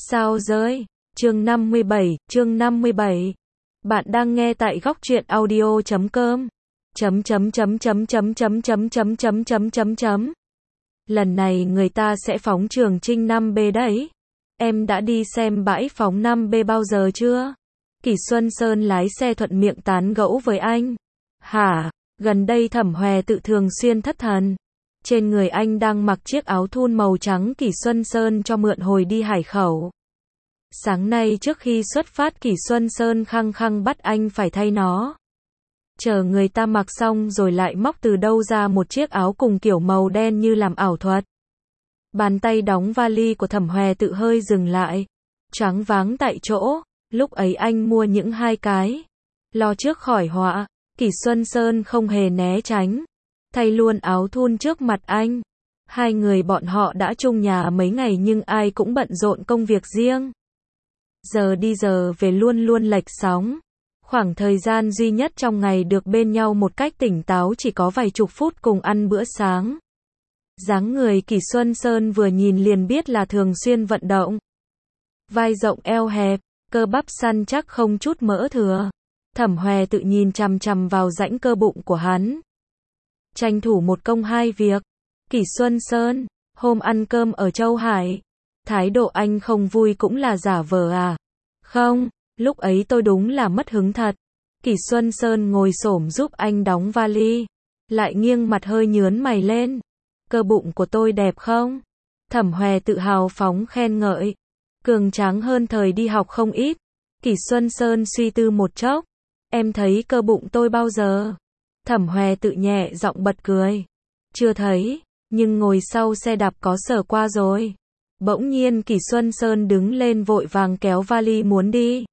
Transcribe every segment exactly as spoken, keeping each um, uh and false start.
Sao rơi? Chương năm mươi bảy, chương năm mươi bảy. Bạn đang nghe tại góc truyện audio chấm com. Chấm chấm chấm chấm chấm chấm chấm chấm chấm chấm chấm chấm. Lần này người ta sẽ phóng Trường Chinh năm B đấy. Em đã đi xem bãi phóng năm B bao giờ chưa? Kỷ Xuân Sơn lái xe thuận miệng tán gẫu với anh. Hả? Gần đây Thẩm Hòe tự thường xuyên thất thần. Trên người anh đang mặc chiếc áo thun màu trắng Kỷ Xuân Sơn cho mượn hồi đi Hải Khẩu. Sáng nay trước khi xuất phát Kỷ Xuân Sơn khăng khăng bắt anh phải thay nó. Chờ người ta mặc xong rồi lại móc từ đâu ra một chiếc áo cùng kiểu màu đen như làm ảo thuật. Bàn tay đóng vali của Thẩm Hòe tự hơi dừng lại. Choáng váng tại chỗ, lúc ấy anh mua những hai cái. Lo trước khỏi họa, Kỷ Xuân Sơn không hề né tránh. Thay luôn áo thun trước mặt anh. Hai người bọn họ đã chung nhà mấy ngày nhưng ai cũng bận rộn công việc riêng. Giờ đi giờ về luôn luôn lệch sóng. Khoảng thời gian duy nhất trong ngày được bên nhau một cách tỉnh táo chỉ có vài chục phút cùng ăn bữa sáng. Dáng người Kỷ Xuân Sơn vừa nhìn liền biết là thường xuyên vận động. Vai rộng eo hẹp, cơ bắp săn chắc không chút mỡ thừa. Thẩm Hòe tự nhìn chằm chằm vào rãnh cơ bụng của hắn. Tranh thủ một công hai việc. Kỷ Xuân Sơn, hôm ăn cơm ở Châu Hải, thái độ anh không vui cũng là giả vờ à? Không, lúc ấy tôi đúng là mất hứng thật. Kỷ Xuân Sơn ngồi xổm giúp anh đóng vali, lại nghiêng mặt hơi nhướn mày lên. Cơ bụng của tôi đẹp không? Thẩm Hòe tự hào phóng khen ngợi. Cường tráng hơn thời đi học không ít. Kỷ Xuân Sơn suy tư một chốc. Em thấy cơ bụng tôi bao giờ? Thẩm Hòe tự nhẹ giọng bật cười. Chưa thấy, nhưng ngồi sau xe đạp có sờ qua rồi. Bỗng nhiên Kỷ Xuân Sơn đứng lên vội vàng kéo vali muốn đi.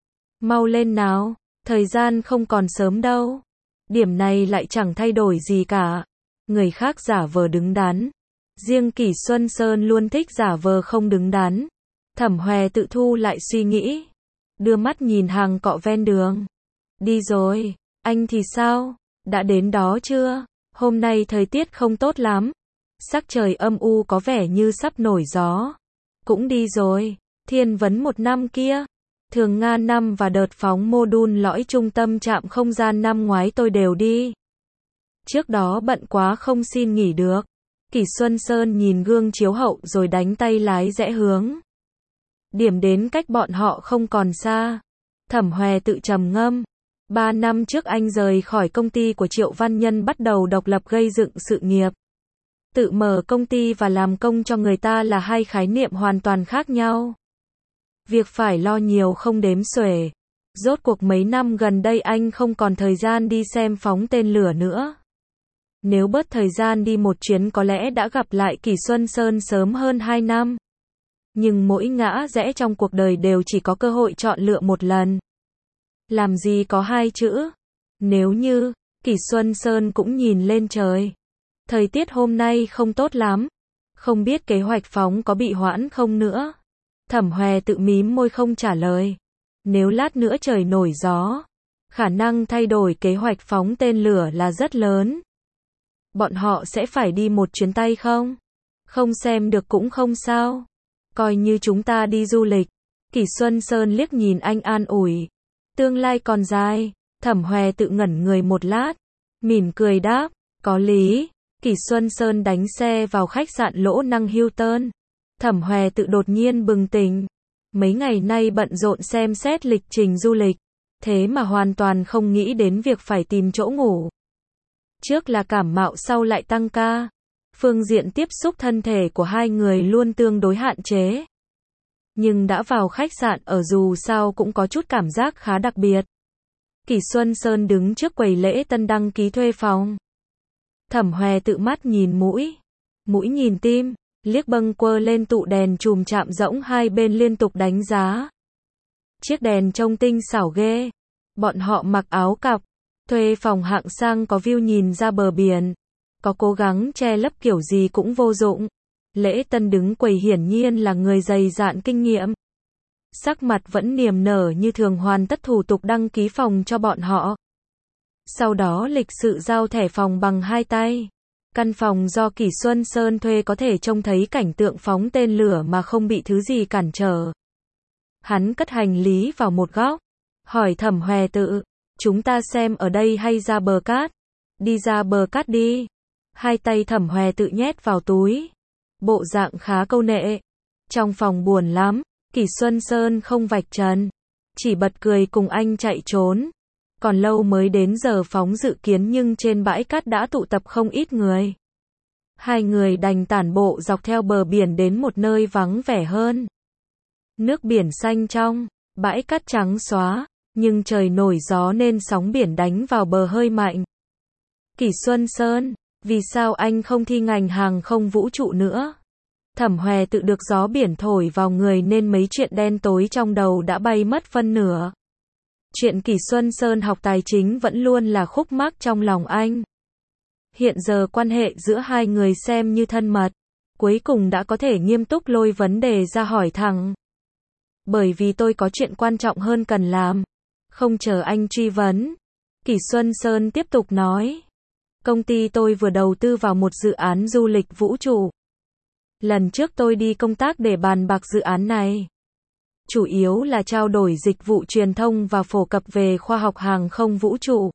Mau lên nào, thời gian không còn sớm đâu. Điểm này lại chẳng thay đổi gì cả. Người khác giả vờ đứng đắn. Riêng Kỷ Xuân Sơn luôn thích giả vờ không đứng đắn. Thẩm Hòe tự thu lại suy nghĩ. Đưa mắt nhìn hàng cọ ven đường. Đi rồi, anh thì sao? Đã đến đó chưa? Hôm nay thời tiết không tốt lắm. Sắc trời âm u có vẻ như sắp nổi gió. Cũng đi rồi. Thiên vấn một năm kia. Thường Nga năm và đợt phóng mô đun lõi trung tâm trạm không gian năm ngoái tôi đều đi. Trước đó bận quá không xin nghỉ được. Kỷ Xuân Sơn nhìn gương chiếu hậu rồi đánh tay lái rẽ hướng. Điểm đến cách bọn họ không còn xa. Thẩm Hòe tự trầm ngâm. Ba năm trước anh rời khỏi công ty của Triệu Văn Nhân bắt đầu độc lập gây dựng sự nghiệp. Tự mở công ty và làm công cho người ta là hai khái niệm hoàn toàn khác nhau. Việc phải lo nhiều không đếm xuể. Rốt cuộc mấy năm gần đây anh không còn thời gian đi xem phóng tên lửa nữa. Nếu bớt thời gian đi một chuyến có lẽ đã gặp lại Kỷ Xuân Sơn sớm hơn hai năm. Nhưng mỗi ngã rẽ trong cuộc đời đều chỉ có cơ hội chọn lựa một lần. Làm gì có hai chữ. Nếu như, Kỷ Xuân Sơn cũng nhìn lên trời. Thời tiết hôm nay không tốt lắm. Không biết kế hoạch phóng có bị hoãn không nữa. Thẩm Hòe tự mím môi không trả lời. Nếu lát nữa trời nổi gió, khả năng thay đổi kế hoạch phóng tên lửa là rất lớn. Bọn họ sẽ phải đi một chuyến tay không? Không xem được cũng không sao. Coi như chúng ta đi du lịch. Kỷ Xuân Sơn liếc nhìn anh an ủi. Tương lai còn dài. Thẩm Hòe tự ngẩn người một lát. Mỉm cười đáp. Có lý. Kỷ Xuân Sơn đánh xe vào khách sạn Lỗ Năng Hilton. Thẩm Hòe tự đột nhiên bừng tỉnh. Mấy ngày nay bận rộn xem xét lịch trình du lịch. Thế mà hoàn toàn không nghĩ đến việc phải tìm chỗ ngủ. Trước là cảm mạo sau lại tăng ca. Phương diện tiếp xúc thân thể của hai người luôn tương đối hạn chế. Nhưng đã vào khách sạn ở dù sao cũng có chút cảm giác khá đặc biệt. Kỷ Xuân Sơn đứng trước quầy lễ tân đăng ký thuê phòng. Thẩm Hòe tự mắt nhìn mũi. Mũi nhìn tim, liếc bâng quơ lên tụ đèn chùm chạm rỗng hai bên liên tục đánh giá. Chiếc đèn trông tinh xảo ghê. Bọn họ mặc áo cặp. Thuê phòng hạng sang có view nhìn ra bờ biển. Có cố gắng che lấp kiểu gì cũng vô dụng. Lễ tân đứng quầy hiển nhiên là người dày dạn kinh nghiệm. Sắc mặt vẫn niềm nở như thường hoàn tất thủ tục đăng ký phòng cho bọn họ. Sau đó lịch sự giao thẻ phòng bằng hai tay. Căn phòng do Kỷ Xuân Sơn thuê có thể trông thấy cảnh tượng phóng tên lửa mà không bị thứ gì cản trở. Hắn cất hành lý vào một góc, hỏi Thẩm Hòe Tự, chúng ta xem ở đây hay ra bờ cát? Đi ra bờ cát đi. Hai tay Thẩm Hòe Tự nhét vào túi. Bộ dạng khá câu nệ. Trong phòng buồn lắm, Kỷ Xuân Sơn không vạch trần, chỉ bật cười cùng anh chạy trốn. Còn lâu mới đến giờ phóng dự kiến nhưng trên bãi cát đã tụ tập không ít người. Hai người đành tản bộ dọc theo bờ biển đến một nơi vắng vẻ hơn. Nước biển xanh trong, bãi cát trắng xóa, nhưng trời nổi gió nên sóng biển đánh vào bờ hơi mạnh. Kỷ Xuân Sơn, vì sao anh không thi ngành hàng không vũ trụ nữa? Thẩm Hòe Tự được gió biển thổi vào người nên mấy chuyện đen tối trong đầu đã bay mất phân nửa. Chuyện Kỷ Xuân Sơn học tài chính vẫn luôn là khúc mắc trong lòng anh. Hiện giờ quan hệ giữa hai người xem như thân mật, cuối cùng đã có thể nghiêm túc lôi vấn đề ra hỏi thẳng. Bởi vì tôi có chuyện quan trọng hơn cần làm. Không chờ anh truy vấn, Kỷ Xuân Sơn tiếp tục nói. Công ty tôi vừa đầu tư vào một dự án du lịch vũ trụ. Lần trước tôi đi công tác để bàn bạc dự án này. Chủ yếu là trao đổi dịch vụ truyền thông và phổ cập về khoa học hàng không vũ trụ.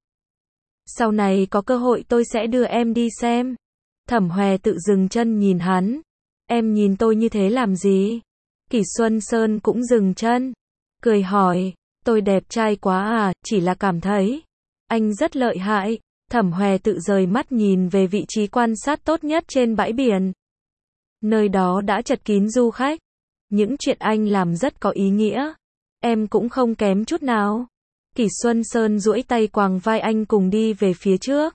Sau này có cơ hội tôi sẽ đưa em đi xem. Thẩm Hòe Tự dừng chân nhìn hắn. Em nhìn tôi như thế làm gì? Kỷ Xuân Sơn cũng dừng chân, cười hỏi, tôi đẹp trai quá à, chỉ là cảm thấy anh rất lợi hại. Thẩm Hòe Tự rời mắt nhìn về vị trí quan sát tốt nhất trên bãi biển. Nơi đó đã chật kín du khách. Những chuyện anh làm rất có ý nghĩa. Em cũng không kém chút nào. Kỷ Xuân Sơn duỗi tay quàng vai anh cùng đi về phía trước.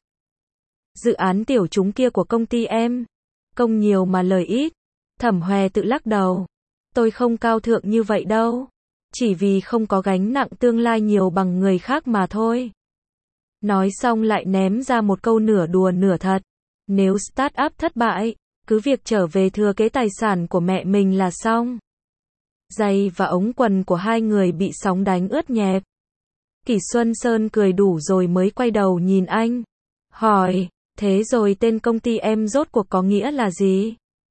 Dự án tiểu chúng kia của công ty em, công nhiều mà lời ít. Thẩm Hòe Tự lắc đầu. Tôi không cao thượng như vậy đâu. Chỉ vì không có gánh nặng tương lai nhiều bằng người khác mà thôi. Nói xong lại ném ra một câu nửa đùa nửa thật. Nếu start-up thất bại, cứ việc trở về thừa kế tài sản của mẹ mình là xong. Giày và ống quần của hai người bị sóng đánh ướt nhẹp. Kỷ Xuân Sơn cười đủ rồi mới quay đầu nhìn anh. Hỏi, thế rồi tên công ty em rốt cuộc có nghĩa là gì?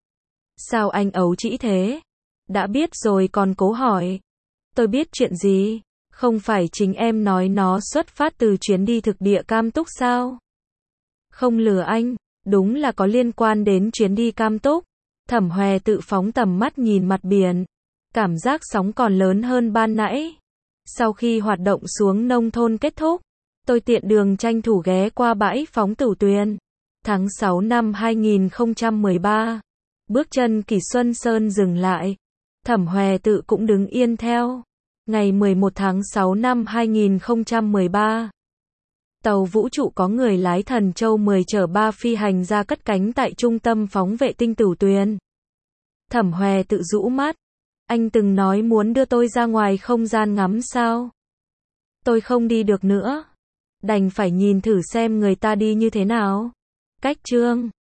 Sao anh ấu trĩ thế? Đã biết rồi còn cố hỏi. Tôi biết chuyện gì? Không phải chính em nói nó xuất phát từ chuyến đi thực địa Cam Túc sao? Không lừa anh, đúng là có liên quan đến chuyến đi Cam Túc. Thẩm Hòe Tự phóng tầm mắt nhìn mặt biển. Cảm giác sóng còn lớn hơn ban nãy. Sau khi hoạt động xuống nông thôn kết thúc, tôi tiện đường tranh thủ ghé qua bãi phóng Tửu Tuyền. Tháng sáu năm hai nghìn không trăm mười ba. Bước chân Kỷ Xuân Sơn dừng lại. Thẩm Hòe Tự cũng đứng yên theo. Ngày mười một tháng sáu năm hai nghìn không trăm mười ba. Tàu vũ trụ có người lái Thần Châu mười chở ba phi hành gia cất cánh tại trung tâm phóng vệ tinh Tửu Tuyền. Thẩm Hòe Tự rũ mắt. Anh từng nói muốn đưa tôi ra ngoài không gian ngắm sao? Tôi không đi được nữa. Đành phải nhìn thử xem người ta đi như thế nào. Cách chương